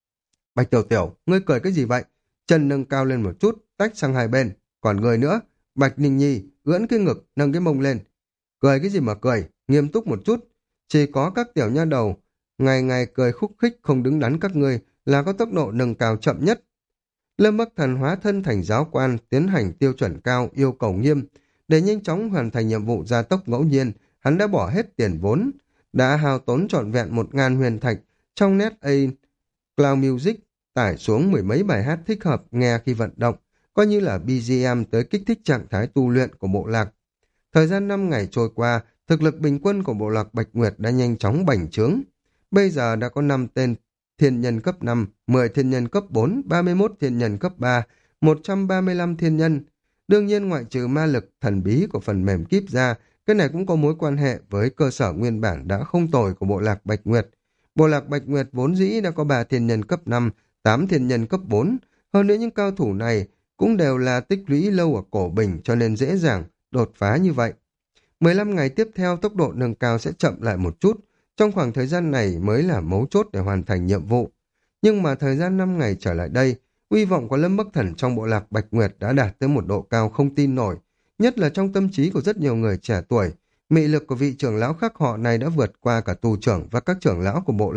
Bạch Tiểu Tiểu, ngươi cười cái gì vậy? Chân nâng cao lên một chút, tách sang hai bên. Còn người nữa, Bạch Ninh Nhi, ưỡn cái ngực, nâng cái mông lên. Cười cái gì mà cười, nghiêm túc một chút. Chỉ có các tiểu nha đầu, ngày ngày cười khúc khích không đứng đắn các ngươi là có tốc độ nâng cao chậm nhất. Lâm Bắc Thần hóa thân thành giáo quan, tiến hành tiêu chuẩn cao, yêu cầu nghiêm. Để nhanh chóng hoàn thành nhiệm vụ gia tốc ngẫu nhiên, hắn đã bỏ hết tiền vốn, đã hao tốn trọn vẹn một ngàn huyền thạch trong net A Cloud Music, tải xuống mười mấy bài hát thích hợp nghe khi vận động, coi như là bê giê em tới kích thích trạng thái tu luyện của bộ lạc. Thời gian năm ngày trôi qua, thực lực bình quân của bộ lạc Bạch Nguyệt đã nhanh chóng bành trướng. Bây giờ đã có năm tên thiên nhân cấp năm, mười thiên nhân cấp bốn, ba mươi mốt thiên nhân cấp ba, một trăm ba mươi lăm thiên nhân. Đương nhiên ngoại trừ ma lực thần bí của phần mềm kíp ra, cái này cũng có mối quan hệ với cơ sở nguyên bản đã không tồi của bộ lạc Bạch Nguyệt. Bộ lạc Bạch Nguyệt vốn dĩ đã có ba thiên nhân cấp năm, tám thiên nhân cấp bốn. Hơn nữa những cao thủ này cũng đều là tích lũy lâu ở cổ bình cho nên dễ dàng đột phá như vậy. mười lăm ngày tiếp theo tốc độ nâng cao sẽ chậm lại một chút. Trong khoảng thời gian này mới là mấu chốt để hoàn thành nhiệm vụ. Nhưng mà thời gian năm ngày trở lại đây, uy vọng của Lâm Bắc Thần trong bộ lạc Bạch Nguyệt đã đạt tới một độ cao không tin nổi. Nhất là trong tâm trí của rất nhiều người trẻ tuổi, mị lực của vị trưởng lão khác họ này đã vượt qua cả tù trưởng và các trưởng lão của bộ lạc,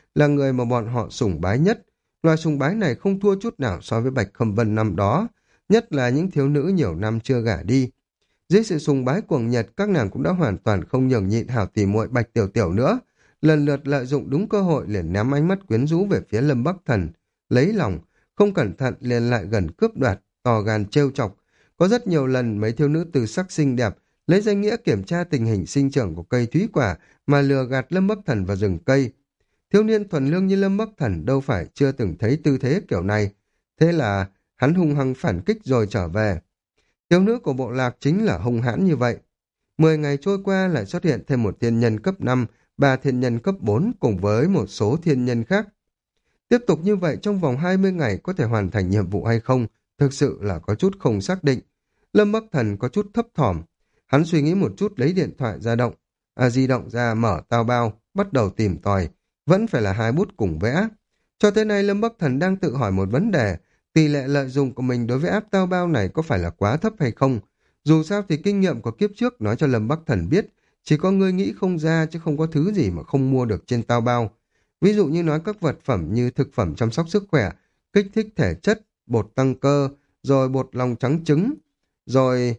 là người mà bọn họ sùng bái nhất. Loại sùng bái này không thua chút nào so với Bạch Khâm Vân năm đó, nhất là những thiếu nữ nhiều năm chưa gả đi. Dưới sự sùng bái cuồng nhiệt, các nàng cũng đã hoàn toàn không nhường nhịn hảo tỉ muội Bạch Tiểu Tiểu nữa, lần lượt lợi dụng đúng cơ hội liền ném ánh mắt quyến rũ về phía Lâm Bắc Thần, lấy lòng, không cẩn thận liền lại gần cướp đoạt, tò gan trêu chọc. Có rất nhiều lần mấy thiếu nữ từ sắc xinh đẹp lấy danh nghĩa kiểm tra tình hình sinh trưởng của cây thúy quả mà lừa gạt Lâm Bắc Thần vào rừng cây. Thiếu niên thuần lương như Lâm Bắc Thần đâu phải chưa từng thấy tư thế kiểu này, thế là hắn hung hăng phản kích rồi trở về. Thiếu nữ của bộ lạc chính là hung hãn như vậy. Mười ngày trôi qua lại xuất hiện thêm một thiên nhân cấp năm, ba thiên nhân cấp bốn cùng với một số thiên nhân khác. Tiếp tục như vậy trong vòng hai mươi ngày có thể hoàn thành nhiệm vụ hay không, thực sự là có chút không xác định. Lâm Bắc Thần có chút thấp thỏm. Hắn suy nghĩ một chút lấy điện thoại ra động, à di động ra mở tao bao, bắt đầu tìm tòi. Vẫn phải là hai bút cùng vẽ. Cho tới nay Lâm Bắc Thần đang tự hỏi một vấn đề, tỷ lệ lợi dụng của mình đối với app tao bao này có phải là quá thấp hay không? Dù sao thì kinh nghiệm của kiếp trước nói cho Lâm Bắc Thần biết, chỉ có người nghĩ không ra chứ không có thứ gì mà không mua được trên tao bao. Ví dụ như nói các vật phẩm như thực phẩm chăm sóc sức khỏe, kích thích thể chất, bột tăng cơ, rồi bột lòng trắng trứng, rồi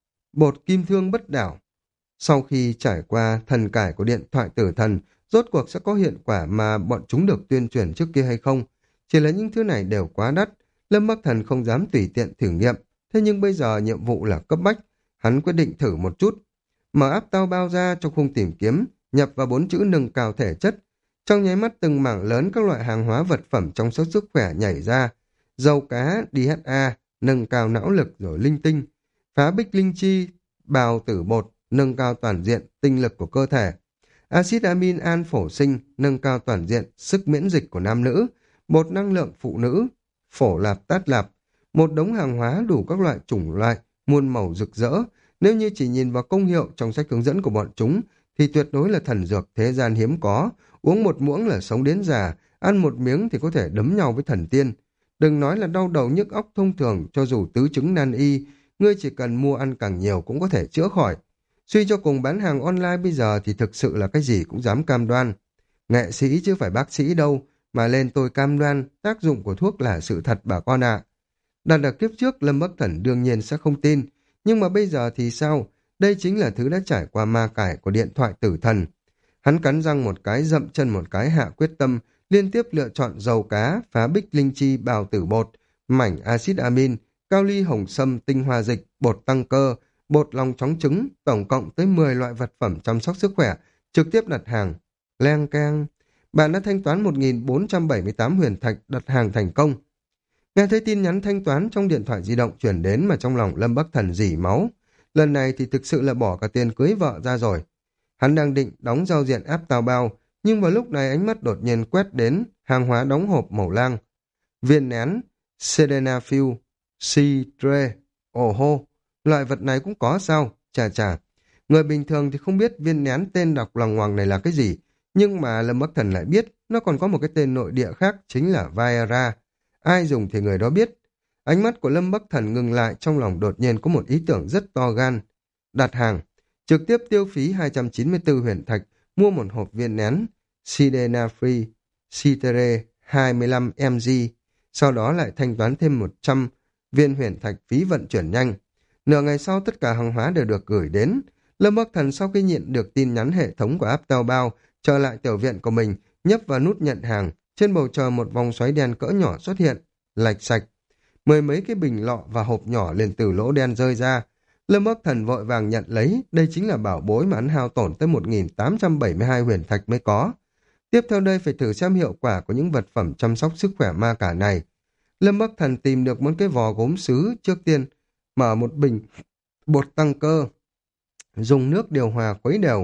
bột kim thương bất đảo. Sau khi trải qua thần cải của điện thoại tử thần, rốt cuộc sẽ có hiệu quả mà bọn chúng được tuyên truyền trước kia hay không? Chỉ là những thứ này đều quá đắt, Lâm Bắc Thần không dám tùy tiện thử nghiệm. Thế nhưng bây giờ nhiệm vụ là cấp bách, hắn quyết định thử một chút. Mở app tao bao ra trong khung tìm kiếm, nhập vào bốn chữ nâng cao thể chất. Trong nháy mắt từng mảng lớn các loại hàng hóa vật phẩm trong sức sức khỏe nhảy ra. Dầu cá, đê hát a, nâng cao não lực rồi linh tinh. Phá bích linh chi, bào tử bột, nâng cao toàn diện tinh lực của cơ thể. Axit amin an phổ sinh, nâng cao toàn diện sức miễn dịch của nam nữ. Bột năng lượng phụ nữ, phổ lạp tát lạp. Một đống hàng hóa đủ các loại chủng loại, muôn màu rực rỡ. Nếu như chỉ nhìn vào công hiệu trong sách hướng dẫn của bọn chúng, thì tuyệt đối là thần dược thế gian hiếm có. Uống một muỗng là sống đến già, ăn một miếng thì có thể đấm nhau với thần tiên. Đừng nói là đau đầu nhức óc thông thường, cho dù tứ chứng nan y, ngươi chỉ cần mua ăn càng nhiều cũng có thể chữa khỏi. Suy cho cùng bán hàng online bây giờ thì thực sự là cái gì cũng dám cam đoan. Nghệ sĩ chứ phải bác sĩ đâu, mà lên tôi cam đoan tác dụng của thuốc là sự thật bà con ạ. Đặt ở kiếp trước Lâm Bắc Thần đương nhiên sẽ không tin, nhưng mà bây giờ thì sao? Đây chính là thứ đã trải qua ma cải của điện thoại tử thần. Hắn cắn răng một cái, dậm chân một cái, hạ quyết tâm, liên tiếp lựa chọn dầu cá, phá bích linh chi, bào tử bột, mảnh axit amin, cao ly hồng sâm, tinh hoa dịch, bột tăng cơ, bột lòng chóng trứng, tổng cộng tới mười loại vật phẩm chăm sóc sức khỏe, trực tiếp đặt hàng. Leng keng, bạn đã thanh toán một nghìn bốn trăm bảy mươi tám huyền thạch, đặt hàng thành công. Nghe thấy tin nhắn thanh toán trong điện thoại di động chuyển đến mà trong lòng Lâm Bắc Thần rỉ máu. Lần này thì thực sự là bỏ cả tiền cưới vợ ra rồi. Hắn đang định đóng giao diện app tao bao, nhưng vào lúc này ánh mắt đột nhiên quét đến hàng hóa đóng hộp màu lang. Viên nén, Sildenafil, Citre, ồ hô, loại vật này cũng có sao? Chà chà, người bình thường thì không biết viên nén tên đọc loằng ngoằng này là cái gì, nhưng mà Lâm Bắc Thần lại biết, nó còn có một cái tên nội địa khác chính là Viagra. Ai dùng thì người đó biết. Ánh mắt của Lâm Bắc Thần ngừng lại, trong lòng đột nhiên có một ý tưởng rất to gan. Đặt hàng, trực tiếp tiêu phí hai trăm chín mươi tư huyền thạch, mua một hộp viên nén Sildenafil Citre hai mươi lăm mi li lít, sau đó lại thanh toán thêm một trăm viên huyền thạch phí vận chuyển nhanh. Nửa ngày sau tất cả hàng hóa đều được gửi đến. Lâm Bắc Thần sau khi nhận được tin nhắn hệ thống của app tao bao, trở lại tiểu viện của mình, nhấp vào nút nhận hàng. Trên bầu trời một vòng xoáy đen cỡ nhỏ xuất hiện, lạch sạch. Mười mấy cái bình lọ và hộp nhỏ liền từ lỗ đen rơi ra. Lâm Bắc Thần vội vàng nhận lấy, đây chính là bảo bối mà hắn hao tổn tới một nghìn tám trăm bảy mươi hai huyền thạch mới có. Tiếp theo đây phải thử xem hiệu quả của những vật phẩm chăm sóc sức khỏe ma cả này. Lâm Bắc Thần tìm được một cái vò gốm sứ, trước tiên mở một bình bột tăng cơ, dùng nước điều hòa khuấy đều,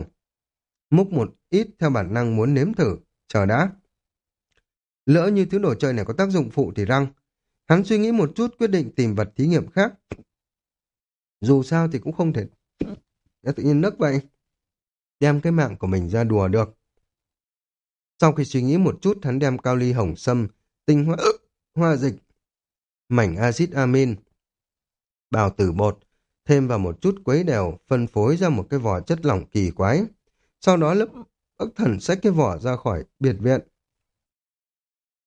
múc một ít theo bản năng muốn nếm thử, chờ đã. Lỡ như thứ đồ chơi này có tác dụng phụ thì răng. Hắn suy nghĩ một chút quyết định tìm vật thí nghiệm khác. Dù sao thì cũng không thể đã tự nhiên nấc vậy. Đem cái mạng của mình ra đùa được. Sau khi suy nghĩ một chút, hắn đem cao ly hồng sâm, tinh hoa, hoa dịch, mảnh axit amin, bào tử bột, thêm vào một chút quấy đều, phân phối ra một cái vỏ chất lỏng kỳ quái. Sau đó Lâm Bắc Thần xách cái vỏ ra khỏi biệt viện.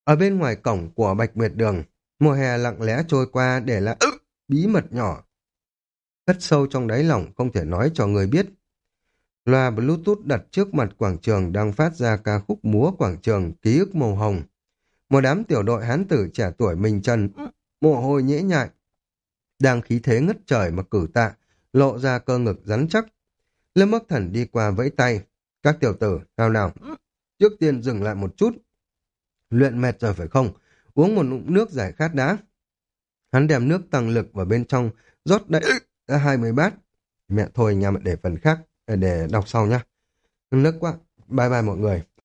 Ở bên ngoài cổng của Bạch Nguyệt Đường, mùa hè lặng lẽ trôi qua để lại ức bí mật nhỏ, cất sâu trong đáy lòng không thể nói cho người biết. Loa Bluetooth đặt trước mặt quảng trường đang phát ra ca khúc múa quảng trường ký ức màu hồng. Một đám tiểu đội hán tử trẻ tuổi mình trần, mồ hôi nhễ nhại, đang khí thế ngất trời mà cử tạ, lộ ra cơ ngực rắn chắc. Lâm Bắc Thần đi qua vẫy tay. Các tiểu tử, nào nào, trước tiên dừng lại một chút. Luyện mệt rồi phải không? Uống một ngụm nước giải khát đã. Hắn đem nước tăng lực vào bên trong, rót đầy ra hai mươi bát. Mẹ thôi nha, để phần khác, để đọc sau nhá. Nước quá, bye bye mọi người.